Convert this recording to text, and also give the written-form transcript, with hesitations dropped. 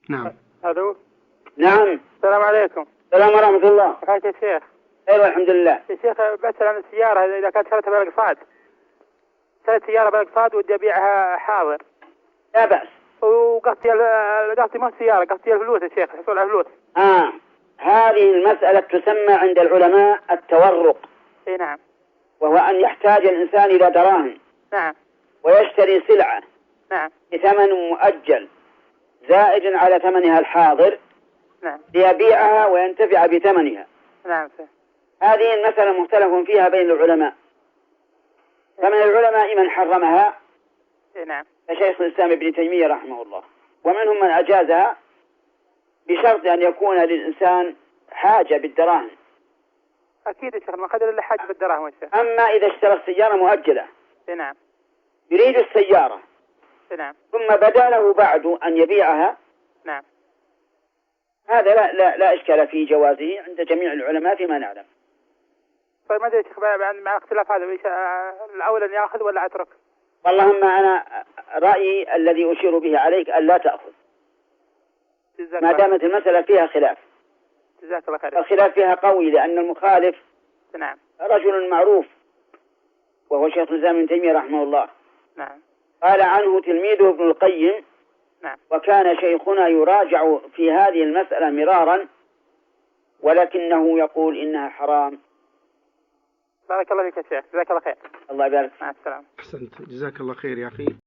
نعم. الو. نعم. السلام عليكم. السلام ورحمة الله. كيف يا شيخ؟ ايوه الحمد لله. يا شيخ بسأل عن السيارة إذا كانت شريتها بالاقساط. شريت سيارة بالاقساط ودي أبيعها حاضر. لا بأس. وقصتي ما سيارة، قصتي الفلوس يا شيخ، الحصول على الفلوس. هذه المسألة تسمى عند العلماء التورق. اي نعم. وهو أن يحتاج الإنسان إلى دراهم. نعم. ويشتري سلعة. نعم. بثمن مؤجل زائد على ثمنها الحاضر. نعم. ليبيعها وينتفع بثمنها. نعم. هذه المسألة مختلف فيها بين العلماء. فمن العلماء من حرمها. نعم. كشيخ الإسلام ابن تيمية رحمه الله. ومنهم من أجازها بشرط أن يكون للإنسان حاجة بالدراهم. أكيد يا شيخ، ما قدر إلا حاجة بالدراهم يا شيخ. أما إذا اشترى السيارة مؤجلة. نعم. يريد السيارة. نعم. ثم بدا له بعد أن يبيعها. نعم. هذا لا إشكال في جوازه عند جميع العلماء فيما نعلم. طيب ماذا يا شيخ مع اختلاف هذا، الأول أن يأخذ ولا أترك؟ والله ما أنا رأيي الذي أشير به عليك أن لا تأخذ ما دامت المسألة فيها خلاف. جزاك الله خير. الخلاف فيها قوي لأن المخالف نعم رجل معروف وهو شيخ الإسلام ابن تيمية رحمه الله. نعم. قال عنه تلميذه ابن القيم. نعم. وكان شيخنا يراجع في هذه المسألة مرارا ولكنه يقول إنها حرام. بارك الله فيك يا شيخ، جزاك الله خير. الله يبارك. مع السلامة. أحسنت، جزاك الله خير يا أخي.